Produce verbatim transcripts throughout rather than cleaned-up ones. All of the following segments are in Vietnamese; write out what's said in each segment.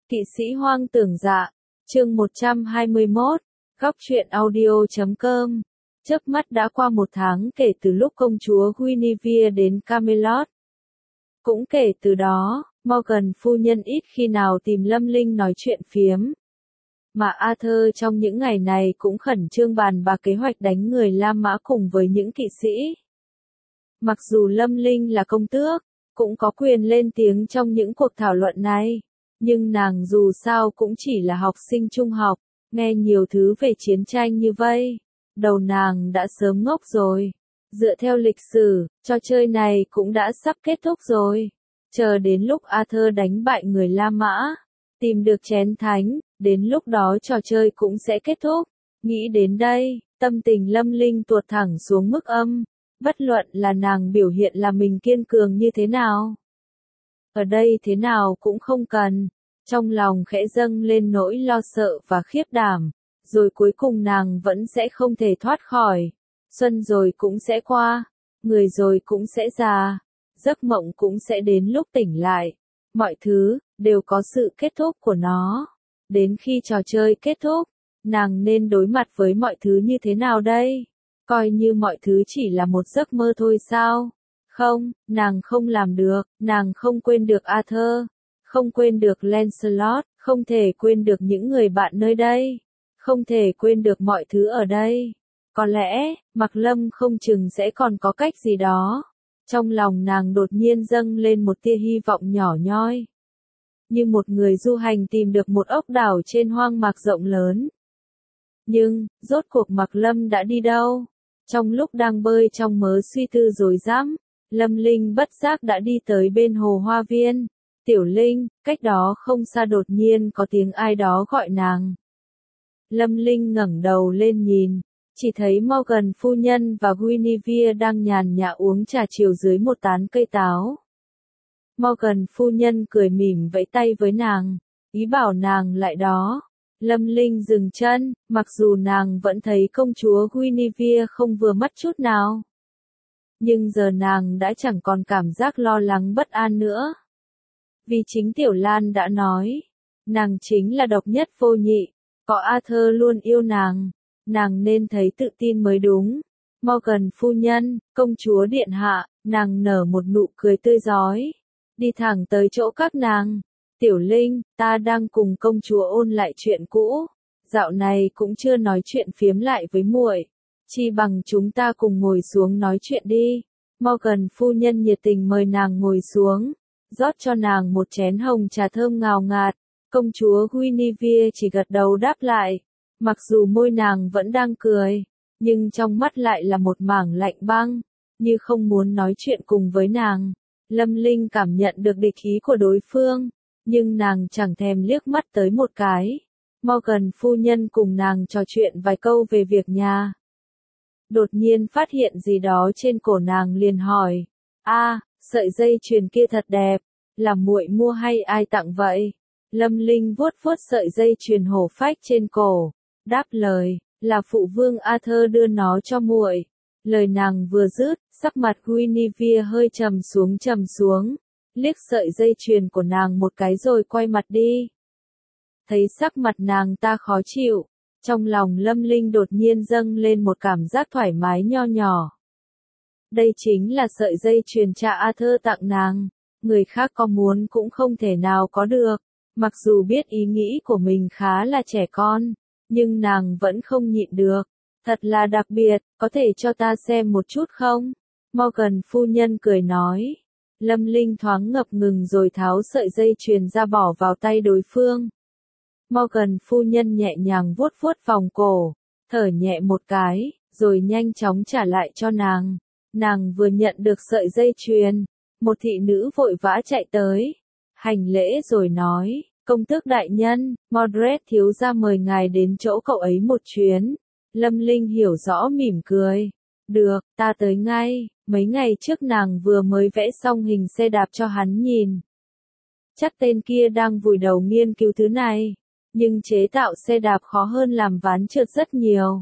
Kỵ sĩ hoang tưởng dạ, chương một trăm hai mươi mốt, góc truyện audio chấm com. Chớp mắt đã qua một tháng kể từ lúc công chúa Guinevere đến Camelot. Cũng kể từ đó, Morgan phu nhân ít khi nào tìm Lâm Linh nói chuyện phiếm. Mà Arthur trong những ngày này cũng khẩn trương bàn bạc kế hoạch đánh người La Mã cùng với những kỵ sĩ. Mặc dù Lâm Linh là công tước, cũng có quyền lên tiếng trong những cuộc thảo luận này, nhưng nàng dù sao cũng chỉ là học sinh trung học, nghe nhiều thứ về chiến tranh như vây, đầu nàng đã sớm ngốc rồi. Dựa theo lịch sử, trò chơi này cũng đã sắp kết thúc rồi. Chờ đến lúc Arthur đánh bại người La Mã, tìm được chén thánh, đến lúc đó trò chơi cũng sẽ kết thúc. Nghĩ đến đây, tâm tình Lâm Linh tuột thẳng xuống mức âm, bất luận là nàng biểu hiện là mình kiên cường như thế nào. Ở đây thế nào cũng không cần, trong lòng khẽ dâng lên nỗi lo sợ và khiếp đảm, rồi cuối cùng nàng vẫn sẽ không thể thoát khỏi. Xuân rồi cũng sẽ qua, người rồi cũng sẽ già, giấc mộng cũng sẽ đến lúc tỉnh lại. Mọi thứ đều có sự kết thúc của nó. Đến khi trò chơi kết thúc, nàng nên đối mặt với mọi thứ như thế nào đây? Coi như mọi thứ chỉ là một giấc mơ thôi sao? Không, nàng không làm được, nàng không quên được Arthur, không quên được Lancelot, không thể quên được những người bạn nơi đây, không thể quên được mọi thứ ở đây. Có lẽ, Mạc Lâm không chừng sẽ còn có cách gì đó. Trong lòng nàng đột nhiên dâng lên một tia hy vọng nhỏ nhoi. Như một người du hành tìm được một ốc đảo trên hoang mạc rộng lớn. Nhưng, rốt cuộc Mạc Lâm đã đi đâu? Trong lúc đang bơi trong mớ suy tư rối rắm, Lâm Linh bất giác đã đi tới bên hồ hoa viên. Tiểu Linh, cách đó không xa đột nhiên có tiếng ai đó gọi nàng. Lâm Linh ngẩng đầu lên nhìn, chỉ thấy Morgan phu nhân và Guinevere đang nhàn nhã uống trà chiều dưới một tán cây táo. Morgan phu nhân cười mỉm vẫy tay với nàng, ý bảo nàng lại đó. Lâm Linh dừng chân, mặc dù nàng vẫn thấy công chúa Guinevere không vừa mắt chút nào. Nhưng giờ nàng đã chẳng còn cảm giác lo lắng bất an nữa. Vì chính Tiểu Lan đã nói, nàng chính là độc nhất vô nhị, có Arthur luôn yêu nàng, nàng nên thấy tự tin mới đúng. Morgan phu nhân, công chúa điện hạ, nàng nở một nụ cười tươi rói, đi thẳng tới chỗ các nàng. Tiểu Linh, ta đang cùng công chúa ôn lại chuyện cũ, dạo này cũng chưa nói chuyện phiếm lại với muội, chi bằng chúng ta cùng ngồi xuống nói chuyện đi. Morgan phu nhân nhiệt tình mời nàng ngồi xuống, rót cho nàng một chén hồng trà thơm ngào ngạt. Công chúa Guinevere chỉ gật đầu đáp lại, mặc dù môi nàng vẫn đang cười, nhưng trong mắt lại là một mảng lạnh băng, như không muốn nói chuyện cùng với nàng. Lâm Linh cảm nhận được địch ý của đối phương, nhưng nàng chẳng thèm liếc mắt tới một cái. Morgan phu nhân cùng nàng trò chuyện vài câu về việc nhà. Đột nhiên phát hiện gì đó trên cổ nàng liền hỏi, a, sợi dây chuyền kia thật đẹp, là muội mua hay ai tặng vậy? Lâm Linh vuốt vuốt sợi dây chuyền hổ phách trên cổ, đáp lời, là phụ vương Arthur đưa nó cho muội. Lời nàng vừa dứt, sắc mặt Guinevere hơi trầm xuống trầm xuống, liếc sợi dây chuyền của nàng một cái rồi quay mặt đi. Thấy sắc mặt nàng ta khó chịu, trong lòng Lâm Linh đột nhiên dâng lên một cảm giác thoải mái nho nhỏ. Đây chính là sợi dây chuyền cha Arthur tặng nàng, người khác có muốn cũng không thể nào có được. Mặc dù biết ý nghĩ của mình khá là trẻ con, nhưng nàng vẫn không nhịn được. Thật là đặc biệt, có thể cho ta xem một chút không? Morgan phu nhân cười nói. Lâm Linh thoáng ngập ngừng rồi tháo sợi dây chuyền ra bỏ vào tay đối phương. Morgan phu nhân nhẹ nhàng vuốt vuốt vòng cổ, thở nhẹ một cái, rồi nhanh chóng trả lại cho nàng. Nàng vừa nhận được sợi dây chuyền, một thị nữ vội vã chạy tới, hành lễ rồi nói, công tước đại nhân, Mordred thiếu gia mời ngài đến chỗ cậu ấy một chuyến. Lâm Linh hiểu rõ mỉm cười, được, ta tới ngay. Mấy ngày trước nàng vừa mới vẽ xong hình xe đạp cho hắn nhìn. Chắc tên kia đang vùi đầu nghiên cứu thứ này, nhưng chế tạo xe đạp khó hơn làm ván trượt rất nhiều.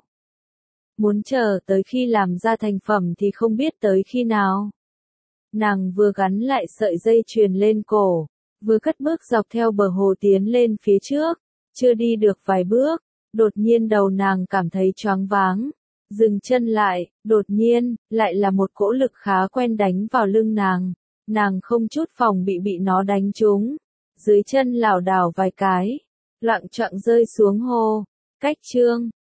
Muốn chờ tới khi làm ra thành phẩm thì không biết tới khi nào. Nàng vừa gắn lại sợi dây chuyền lên cổ, Vừa cất bước dọc theo bờ hồ tiến lên phía trước, chưa đi được vài bước, đột nhiên đầu nàng cảm thấy choáng váng. Dừng chân lại, đột nhiên, lại là một cỗ lực khá quen đánh vào lưng nàng. Nàng không chút phòng bị bị nó đánh trúng. Dưới chân lảo đảo vài cái, loạng choạng rơi xuống hồ. Cách chương